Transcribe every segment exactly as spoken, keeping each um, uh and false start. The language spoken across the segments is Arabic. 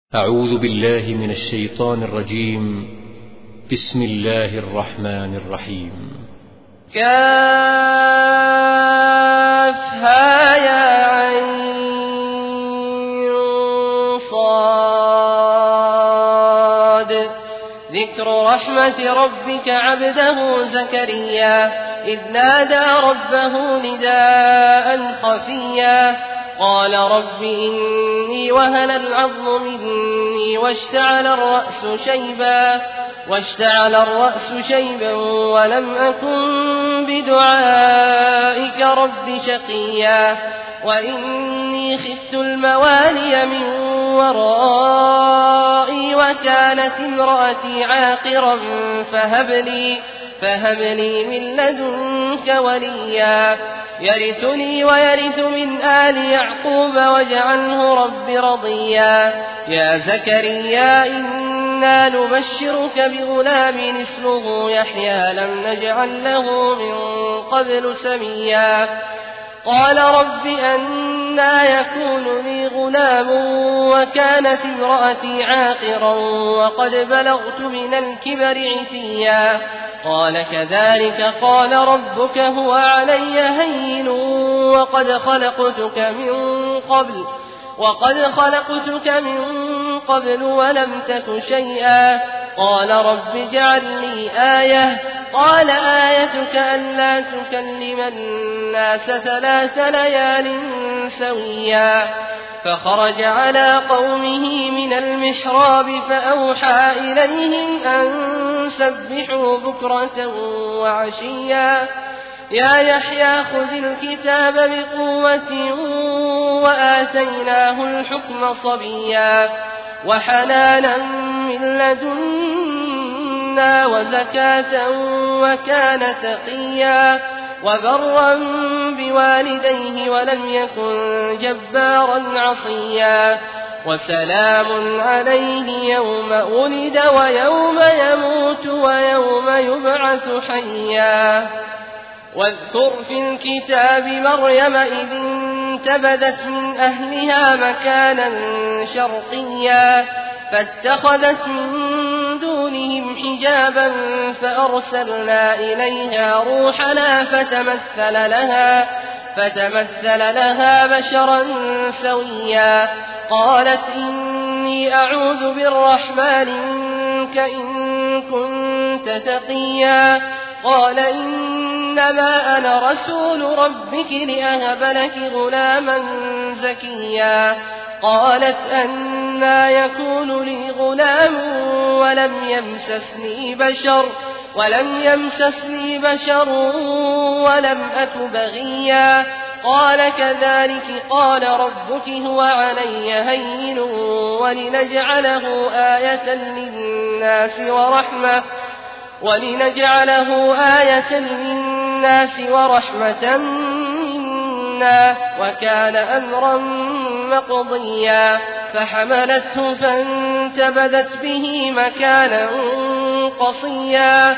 أعوذ بالله من الشيطان الرجيم. بسم الله الرحمن الرحيم. كافها يا عين صاد ذكر رحمة ربك عبده زكريا إذ نادى ربه نداء خفيا قال رب إني وهن العظم مني واشتعل الرأس شيبا واشتعل الرأس شيبا ولم أكن بدعائك رب شقيا وإني خفت الموالي من ورائي وكانت امرأتي عاقرا فهب لي فهب لي من لدنك وليا يرثني ويرث من آل يعقوب واجعله رب رضيا يا زكريا إنا نبشرك بغلام اسمه يحيى لم نجعل له من قبل سميا قال رب أنى يكون لي غلام وكانت امرأتي عاقرا وقد بلغت من الكبر عتيا قال كذلك قال ربك هو علي هين وقد خلقتك من قبل وقد خلقتك من قبل ولم تك شيئا قال رب اجعل لي آية قال آيتك ألا تكلم الناس ثلاث ليال سويا فخرج على قومه من المحراب فأوحى إليهم أن سبحوا بكرة وعشيا يا يحيى خذ الكتاب بقوة وآتيناه الحكم صبيا وحنانا من لدنا وزكاة وكان تقيا وبرا بوالديه ولم يكن جبارا عصيا وسلام عليه يوم ولد ويوم يموت ويوم يبعث حيا واذكر في الكتاب مريم إذ انتبذت من أهلها مكانا شرقيا فاتخذت من دونهم حجابا فأرسلنا إليها روحنا فتمثل لها فتمثل لها بشرا سويا قالت إني أعوذ بالرحمن منك إن كنت تقيا قال إنما أنا رسول ربك لأهب لك غلاما زكيا قالت أنى يكون لي غلام ولم يمسسني بشر ولم يمسسني بشر ولم أك بغيا قال كذلك قال ربك هو علي هين ولنجعله آية للناس ورحمة ولنجعله آية للناس ورحمة منا وكان أمرا مقضيا فحملته فانتبذت به مكانا قصيا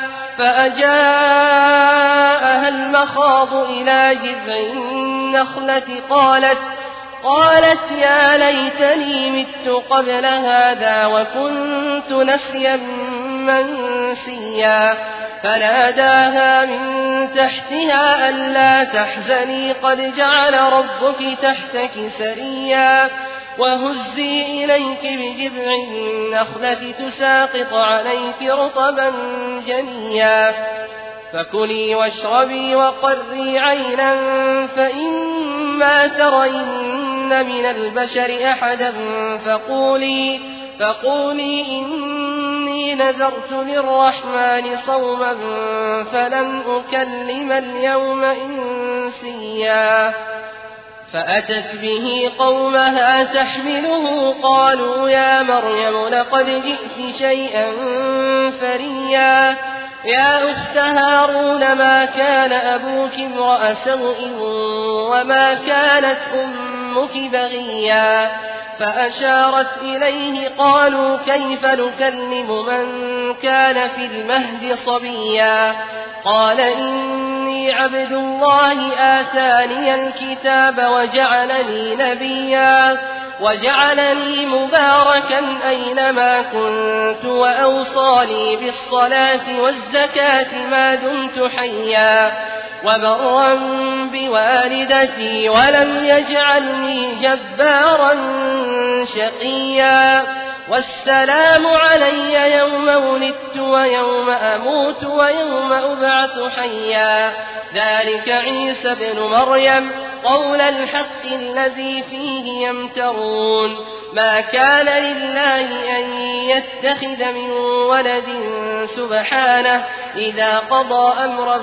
فأجاءها المخاض إلى جذع النخلة قالت قالت يا ليتني مت قبل هذا وكنت نسيا منسيا فناداها من تحتها ألا تحزني قد جعل ربك تحتك سريا وهزي إليك بجذع النخلة تساقط عليك رطبا جنيا فكلي واشربي وقري عينا فإما ترين من البشر أحدا فقولي, فقولي إني نذرت للرحمن صوما فلن أكلم اليوم إنسيا فأتت به قومها تحمله قالوا يا مريم لقد جئت شيئا فريا يا أخت هارون ما كان أبوك امرأ سوء وما كانت أمك بغيا فأشارت إليه قالوا كيف نكلم من كان في المهد صبيا قال إني عبد الله آتاني الكتاب وجعلني نبيا وجعلني مباركا مباركا أينما كنت وأوصاني بالصلاة والزكاة ما دمت حيا وبرا بوالدتي ولم يجعلني جبارا شقيا والسلام علي يوم ولدت ويوم أموت ويوم أبعث حيا ذلك عيسى ابن مريم قول الحق الذي فيه يمترون ما كان لله أن يتخذ من ولد سبحانه إذا قضى أمرا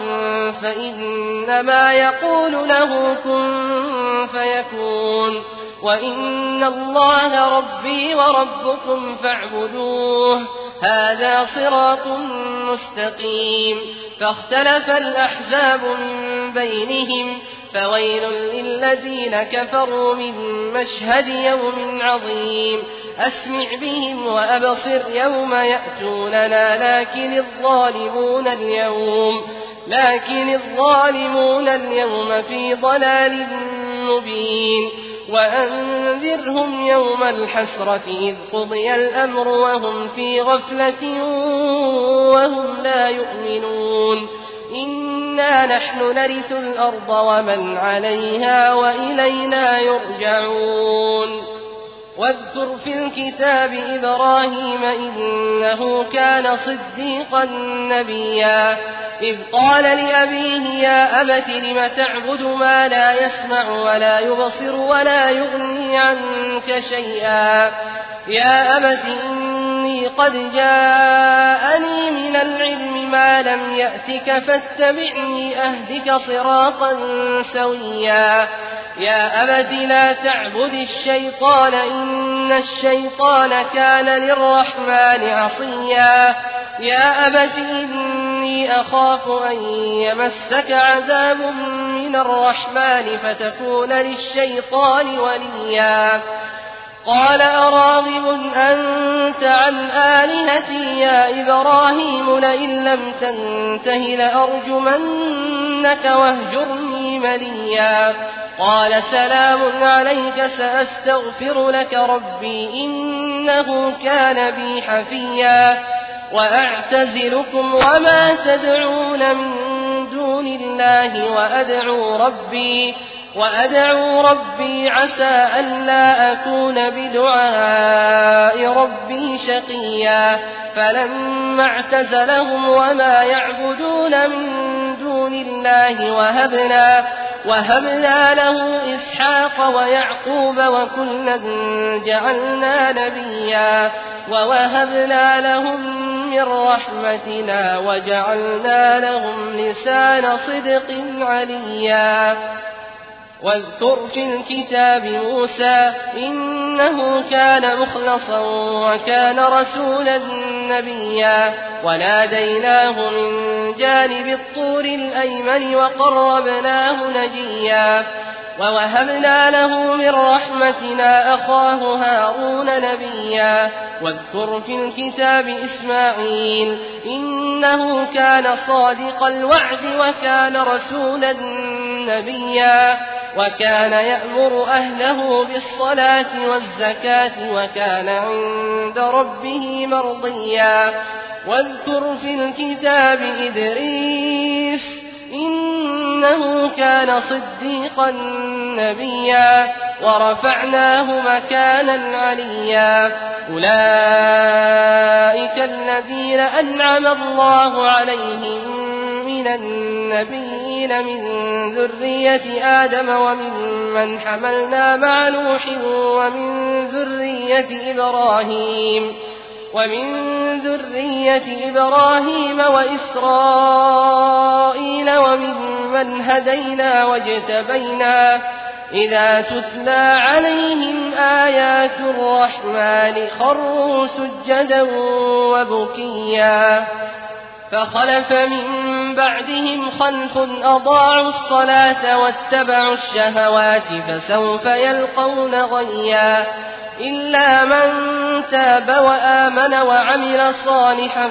فإنما يقول له كن فيكون وإن الله ربي وربكم فاعبدوه هذا صراط مستقيم فاختلف الأحزاب من بينهم فويل للذين كفروا من مشهد يوم عظيم أسمع بهم وأبصر يوم يأتوننا لكن الظالمون اليوم لكن الظالمون اليوم في ضلال مبين وأنذرهم يوم الحسرة إذ قضي الأمر وهم في غفلة وهم لا يؤمنون إنا نحن نرث الأرض ومن عليها وإلينا يرجعون واذكر في الكتاب إبراهيم إنه كان صديقا نبيا إذ قال لأبيه يا أبت لم تعبد ما لا يسمع ولا يبصر ولا يغني عنك شيئا يا أبت إني قد جاءني من العلم ما لم يأتك فاتبعني أهدك صراطا سويا يا أبت لا تعبد الشيطان إن الشيطان كان للرحمن عصيا يا أبت إني أخاف أن يمسك عذاب من الرحمن فتكون للشيطان وليا قال أراغب أنت عن آلهتي يا إبراهيم لئن لم تنته لأرجمنك واهجرني مليا قال سلام عليك سأستغفر لك ربي إنه كان بي حفيا وأعتزلكم وما تدعون من دون الله وأدعو ربي وأدعو ربي عسى ألا أكون بدعاء ربي شقيا فلما اعتزلهم وما يعبدون من دون الله وهبنا وهبنا له إسحاق ويعقوب وكلا جعلنا نبيا ووهبنا لهم من رحمتنا وجعلنا لهم لسان صدق عليا واذكر في الكتاب موسى إنه كان مخلصا وكان رسولا نبيا وناديناه من جانب الطور الأيمن وقربناه نجيا ووهبنا له من رحمتنا أخاه هارون نبيا واذكر في الكتاب إسماعيل إنه كان صادق الوعد وكان رسولا نبيا وكان يأمر أهله بالصلاة والزكاة وكان عند ربه مرضيا واذكر في الكتاب إدريس إنه كان صديقا نبيا ورفعناه مكانا عليا أولئك الذين أنعم الله عليهم من النبيين من ذرية آدم وممن حملنا مع نوح ومن ذرية إبراهيم ومن ذرية إبراهيم وإسرائيل وممن هدينا واجتبينا إذا تتلى عليهم آيات الرحمن خروا سجدا وبكيا فخلف من بعدهم خلف أضاعوا الصلاة واتبعوا الشهوات فسوف يلقون غيا إلا من تاب وآمن وعمل صالحا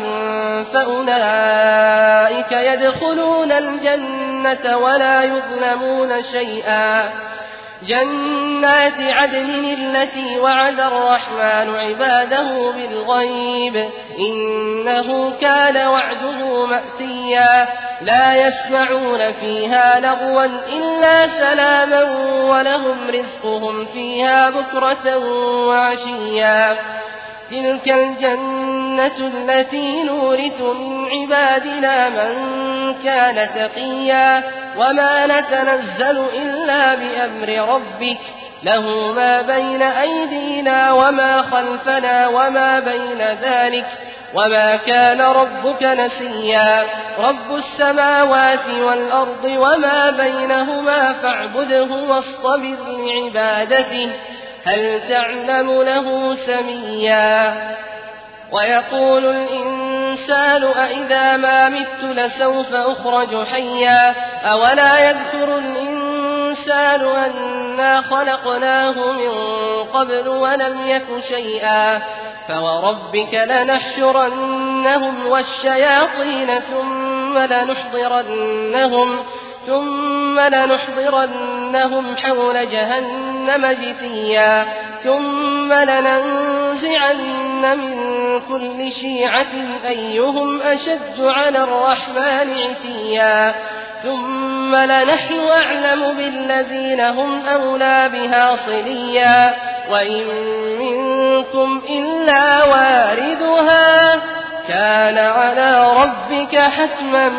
فأولئك يدخلون الجنة ولا يظلمون شيئا جنات عدن التي وعد الرحمن عباده بالغيب إنه كان وعده مأتيا لا يسمعون فيها لغوا إلا سلاما ولهم رزقهم فيها بكرة وعشيا تلك الجنة التي نورث من عبادنا من كان تقيا وما نتنزل إلا بأمر ربك له ما بين أيدينا وما خلفنا وما بين ذلك وما كان ربك نسيا رب السماوات والأرض وما بينهما فاعبده واصطبر لعبادته هل تعلم له سميا ويقول الإنسان أإذا ما مت لسوف أخرج حيا أولا يذكر الإنسان أنا خلقناه من قبل ولم يك شيئا فوربك لنحشرنهم والشياطين ثم لنحضرنهم ثم لنحضرنهم حول جهنم جثيا ثم لننزعن من كل شيعة أيهم أشد على الرحمن عتيا ثم لنحن أعلم بالذين هم أولى بها صليا وإن منكم إلا واردها كان على ربك حتما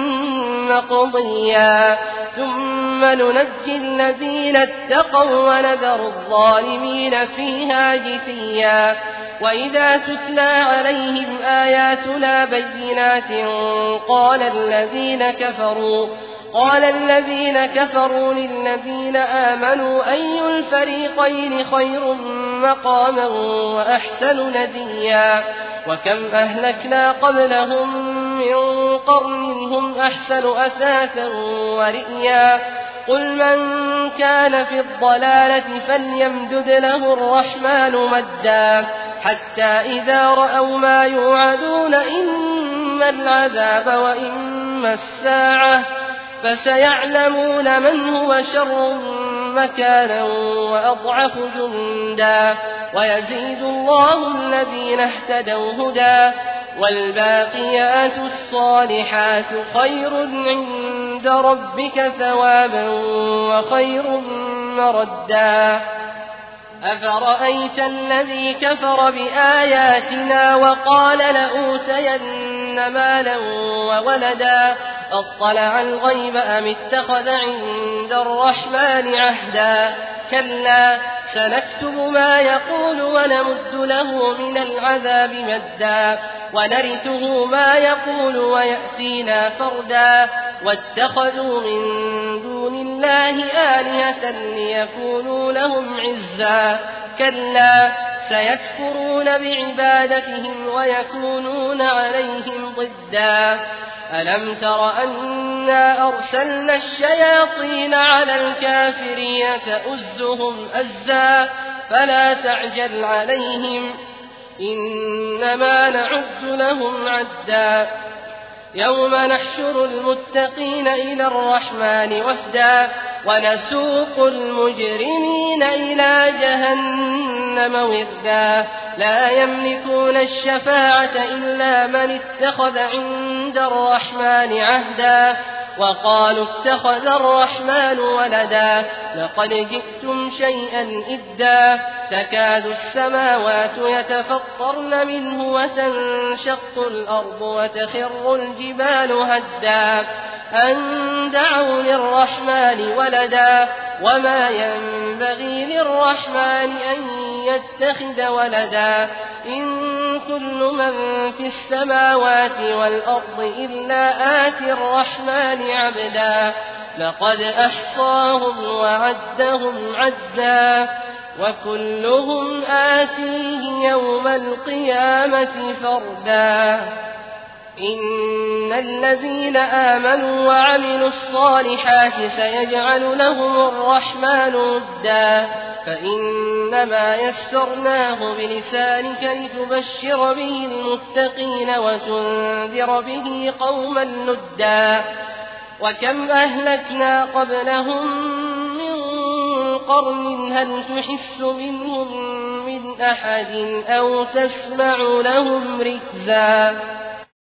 مقضيا ثم ننجي الذين اتقوا ونذر الظالمين فيها جثيا وإذا تتلى عليهم آياتنا بينات قال الذين كفروا قال الذين كفروا للذين آمنوا أي الفريقين خير مقاما وأحسن نديا وكم أهلكنا قبلهم من قرن هم أحسن أثاثا ورئيا قل من كان في الضلالة فليمدد له الرحمن مدا حتى إذا رأوا ما يوعدون إما العذاب وإما الساعة فسيعلمون من هو شر مكانا وأضعف جندا ويزيد الله الذين اهتدوا هدى والباقيات الصالحات خير عند ربك ثوابا وخير مردا أفرأيت الذي كفر بآياتنا وقال لأوتين مالا وولدا أطلع الغيب أم اتخذ عند الرحمن عهدا كلا سنكتب ما يقول ونمد له من العذاب مدا ونرثه ما يقول ويأتينا فردا واتخذوا من دون الله آلهة ليكونوا لهم عزا كلا سيكفرون بعبادتهم ويكونون عليهم ضدا ألم تر أنا أرسلنا الشياطين على الكافرين تؤزهم أزا فلا تعجل عليهم إنما نعد لهم عدا يوم نحشر المتقين إلى الرحمن وفدا ونسوق المجرمين إلى جهنم وردا لا يملكون الشفاعة إلا من اتخذ عند الرحمن عهدا وقالوا اتخذ الرحمن ولدا لقد جئتم شيئا إدا تكاد السماوات يتفطرن منه وتنشق الأرض وتخر الجبال هدا أن دعوا للرحمن ولدا وما ينبغي للرحمن أن يتخذ ولدا إن كل من في السماوات والأرض إلا آتي الرحمن عبدا لقد أحصاهم وعدهم عدا وكلهم آتيه يوم القيامة فردا إن الذين آمنوا وعملوا الصالحات سيجعل لهم الرحمن ودا فإنما يسرناه بلسانك لتبشر به المتقين وتنذر به قوما لدا وكم أهلكنا قبلهم من قرن هل تحس منهم من أحد أو تسمع لهم ركزا